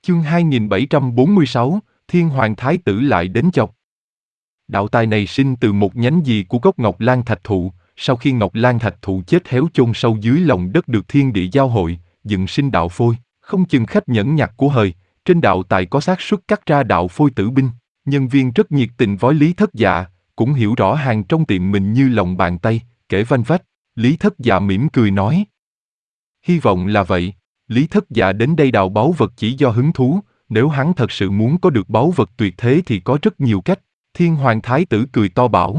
Chương 2746, Thiên Hoàng Thái Tử lại đến chọc. Đạo tài này sinh từ một nhánh gì của gốc Ngọc Lan Thạch Thụ, sau khi Ngọc Lan Thạch Thụ chết héo chôn sâu dưới lòng đất được thiên địa giao hội, dựng sinh đạo phôi, không chừng khách nhẫn nhặt của hời, trên đạo tài có xác suất cắt ra đạo phôi tử binh. Nhân viên rất nhiệt tình với Lý Thất Dạ, cũng hiểu rõ hàng trong tiệm mình như lòng bàn tay, kể vanh vách. Lý Thất Dạ mỉm cười nói. Hy vọng là vậy. Lý Thất Dạ đến đây đào báu vật chỉ do hứng thú, nếu hắn thật sự muốn có được báu vật tuyệt thế thì có rất nhiều cách. Thiên Hoàng Thái Tử cười to bảo.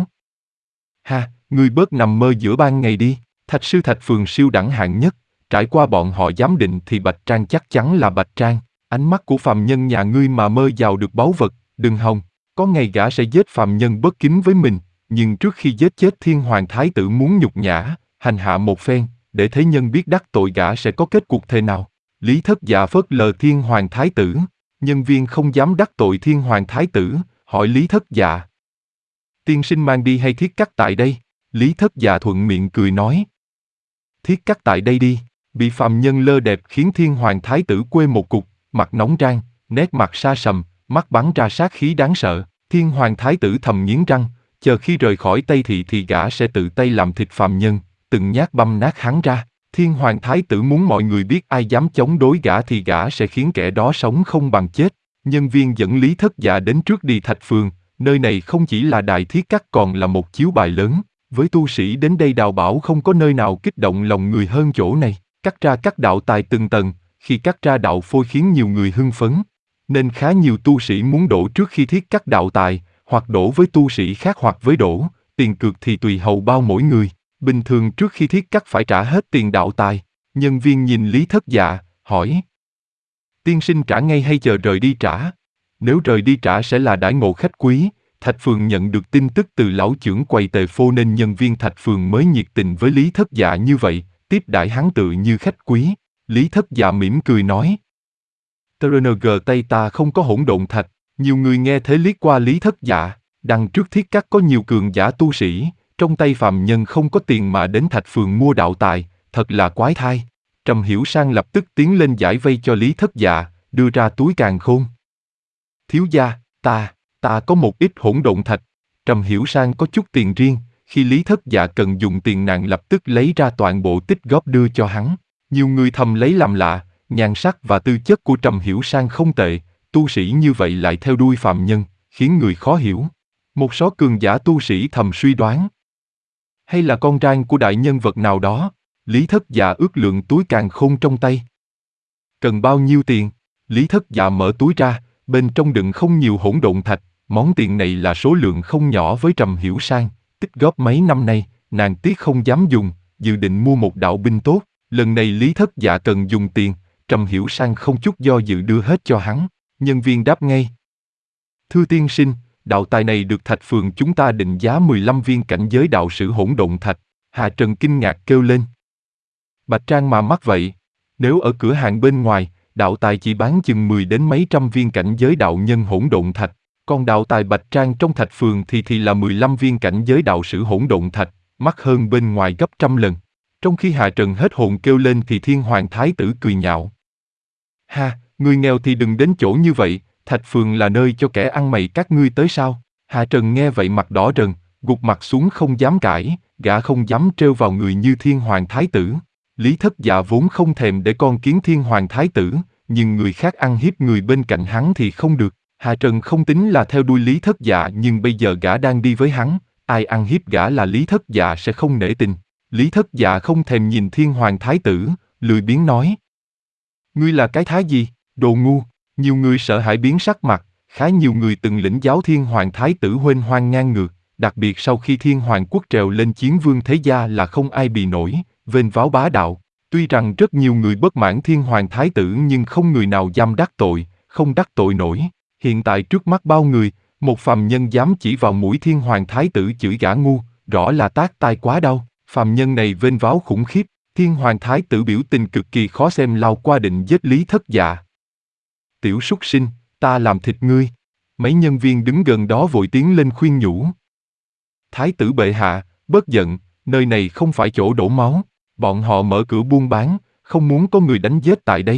Ha, ngươi bớt nằm mơ giữa ban ngày đi, Thạch Sư Thạch Phường siêu đẳng hạng nhất, trải qua bọn họ giám định thì Bạch Trang chắc chắn là Bạch Trang. Ánh mắt của phàm nhân nhà ngươi mà mơ giàu được báu vật, đừng hòng, có ngày gã sẽ giết phàm nhân bất kính với mình, nhưng trước khi giết chết Thiên Hoàng Thái Tử muốn nhục nhã, hành hạ một phen, để thế nhân biết đắc tội gã sẽ có kết cục thế nào. Lý Thất Dạ phớt lờ Thiên Hoàng Thái Tử, nhân viên không dám đắc tội Thiên Hoàng Thái Tử, hỏi Lý Thất Dạ. Tiên sinh mang đi hay thiết cắt tại đây? Lý Thất Dạ thuận miệng cười nói. Thiết cắt tại đây đi. Bị phàm nhân lơ đẹp khiến Thiên Hoàng Thái Tử quê một cục, mặt nóng rang, nét mặt sa sầm, mắt bắn ra sát khí đáng sợ. Thiên Hoàng Thái Tử thầm nghiến răng, chờ khi rời khỏi Tây Thị thì gã sẽ tự tay làm thịt phàm nhân, từng nhát băm nát hắn ra. Thiên Hoàng Thái Tử muốn mọi người biết ai dám chống đối gã thì gã sẽ khiến kẻ đó sống không bằng chết. Nhân viên dẫn Lý Thất Dạ đến trước Đi Thạch Phường, nơi này không chỉ là đài thiết cắt còn là một chiếu bài lớn. Với tu sĩ đến đây đào bảo không có nơi nào kích động lòng người hơn chỗ này. Cắt ra các đạo tài từng tầng, khi cắt ra đạo phôi khiến nhiều người hưng phấn. Nên khá nhiều tu sĩ muốn đổ trước khi thiết cắt đạo tài, hoặc đổ với tu sĩ khác hoặc với đổ, tiền cược thì tùy hầu bao mỗi người. Bình thường trước khi thiết cắt phải trả hết tiền đạo tài. Nhân viên nhìn Lý Thất Dạ, hỏi. Tiên sinh trả ngay hay chờ rời đi trả? Nếu rời đi trả sẽ là đãi ngộ khách quý. Thạch Phường nhận được tin tức từ lão trưởng quầy tề phô nên nhân viên Thạch Phường mới nhiệt tình với Lý Thất Dạ như vậy, tiếp đãi hắn tự như khách quý. Lý Thất Dạ mỉm cười nói. TRNG Tây ta không có hỗn độn thạch, nhiều người nghe thế liếc qua Lý Thất Dạ, đằng trước thiết cắt có nhiều cường giả tu sĩ, trong tay phàm nhân không có tiền mà đến Thạch Phường mua đạo tài, thật là quái thai. Trầm Hiểu Sang lập tức tiến lên giải vây cho Lý Thất Dạ, đưa ra túi càn khôn. Thiếu gia, ta có một ít hỗn độn thạch. Trầm Hiểu Sang có chút tiền riêng, khi Lý Thất Dạ cần dùng tiền nàng lập tức lấy ra toàn bộ tích góp đưa cho hắn. Nhiều người thầm lấy làm lạ, nhan sắc và tư chất của Trầm Hiểu Sang không tệ, tu sĩ như vậy lại theo đuôi phàm nhân, khiến người khó hiểu. Một số cường giả tu sĩ thầm suy đoán. Hay là con trai của đại nhân vật nào đó? Lý Thất Dạ ước lượng túi càn khôn trong tay. Cần bao nhiêu tiền? Lý Thất Dạ mở túi ra, bên trong đựng không nhiều hỗn độn thạch, món tiền này là số lượng không nhỏ với Trầm Hiểu Sang, tích góp mấy năm nay, nàng tiếc không dám dùng, dự định mua một đạo binh tốt. Lần này Lý Thất Dạ cần dùng tiền, Trầm Hiểu Sang không chút do dự đưa hết cho hắn. Nhân viên đáp ngay. Thưa tiên sinh, đạo tài này được Thạch Phường chúng ta định giá 15 viên cảnh giới đạo sử hỗn độn thạch. Hà Trần kinh ngạc kêu lên. Bạch Trang mà mắc vậy, nếu ở cửa hàng bên ngoài, đạo tài chỉ bán chừng 10 đến mấy trăm viên cảnh giới đạo nhân hỗn độn thạch, còn đạo tài Bạch Trang trong Thạch Phường thì là 15 viên cảnh giới đạo sử hỗn độn thạch, mắc hơn bên ngoài gấp trăm lần. Trong khi Hà Trần hết hồn kêu lên thì Thiên Hoàng Thái Tử cười nhạo. Ha, người nghèo thì đừng đến chỗ như vậy, Thạch Phường là nơi cho kẻ ăn mày các ngươi tới sao? Hà Trần nghe vậy mặt đỏ rần, gục mặt xuống không dám cãi, gã không dám trêu vào người như Thiên Hoàng Thái Tử. Lý Thất Dạ vốn không thèm để con kiến Thiên Hoàng Thái Tử, nhưng người khác ăn hiếp người bên cạnh hắn thì không được. Hà Trần không tính là theo đuôi Lý Thất Dạ nhưng bây giờ gã đang đi với hắn, ai ăn hiếp gã là Lý Thất Dạ sẽ không nể tình. Lý Thất Dạ không thèm nhìn Thiên Hoàng Thái Tử, lười biếng nói. Ngươi là cái thá gì, đồ ngu, nhiều người sợ hãi biến sắc mặt, khá nhiều người từng lĩnh giáo Thiên Hoàng Thái Tử huênh hoang ngang ngược, đặc biệt sau khi Thiên Hoàng quốc trèo lên chiến vương thế gia là không ai bì nổi, vênh váo bá đạo. Tuy rằng rất nhiều người bất mãn Thiên Hoàng Thái Tử nhưng không người nào dám đắc tội, không đắc tội nổi. Hiện tại trước mắt bao người, một phàm nhân dám chỉ vào mũi Thiên Hoàng Thái Tử chửi gã ngu, rõ là tát tai quá đau. Phàm nhân này vênh váo khủng khiếp, Thiên Hoàng Thái Tử biểu tình cực kỳ khó xem lao qua định giết Lý Thất Dạ. Tiểu súc sinh, ta làm thịt ngươi. Mấy nhân viên đứng gần đó vội tiến lên khuyên nhủ. Thái tử bệ hạ, bớt giận, nơi này không phải chỗ đổ máu. Bọn họ mở cửa buôn bán, không muốn có người đánh giết tại đây.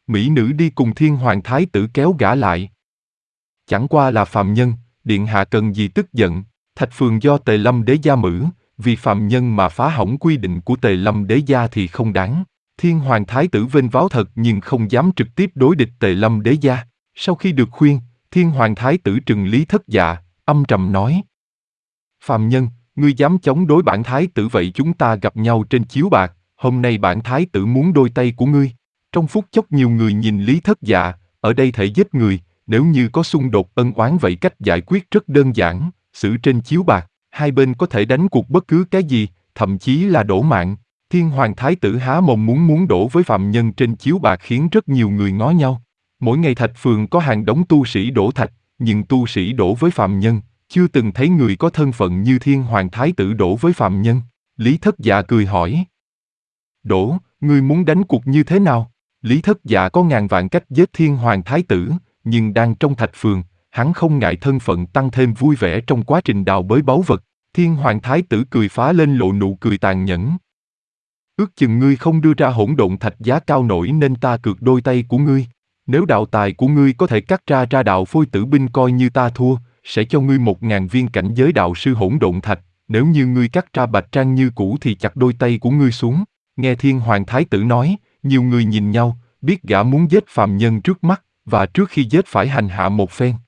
mỹ nữ đi cùng thiên hoàng thái tử kéo gã lại. Chẳng qua là phàm nhân, điện hạ cần gì tức giận, Thạch Phường do Tề Lâm đế gia mữ, vì phàm nhân mà phá hỏng quy định của Tề Lâm đế gia thì không đáng. Thiên hoàng thái tử vênh váo thật nhưng không dám trực tiếp đối địch Tề Lâm đế gia. Sau khi được khuyên, thiên hoàng thái tử trừng Lý Thất Dạ, âm trầm nói: phàm nhân, ngươi dám chống đối bản thái tử vậy chúng ta gặp nhau trên chiếu bạc, hôm nay bản thái tử muốn đôi tay của ngươi. Trong phút chốc nhiều người nhìn Lý Thất Dạ, ở đây thể giết người, nếu như có xung đột ân oán vậy cách giải quyết rất đơn giản, xử trên chiếu bạc, hai bên có thể đánh cuộc bất cứ cái gì, thậm chí là đổ mạng. Thiên hoàng thái tử há mồm muốn đổ với phàm nhân trên chiếu bạc khiến rất nhiều người ngó nhau. Mỗi ngày Thạch Phường có hàng đống tu sĩ đổ thạch, nhưng tu sĩ đổ với phàm nhân, chưa từng thấy người có thân phận như thiên hoàng thái tử đổ với phàm nhân. Lý Thất Dạ cười hỏi: đổ, ngươi muốn đánh cuộc như thế nào? Lý Thất Dạ có ngàn vạn cách giết thiên hoàng thái tử, nhưng đang trong Thạch Phường, hắn không ngại thân phận tăng thêm vui vẻ trong quá trình đào bới báu vật. Thiên hoàng thái tử cười phá lên lộ nụ cười tàn nhẫn. Ước chừng ngươi không đưa ra hỗn độn thạch giá cao nổi nên ta cược đôi tay của ngươi. Nếu đạo tài của ngươi có thể cắt ra đạo phôi tử binh coi như ta thua, sẽ cho ngươi 1000 viên cảnh giới đạo sư hỗn độn thạch. Nếu như ngươi cắt ra bạch trang như cũ thì chặt đôi tay của ngươi xuống. Nghe thiên hoàng thái tử nói, nhiều người nhìn nhau, biết gã muốn giết phàm nhân trước mắt, và trước khi giết phải hành hạ một phen.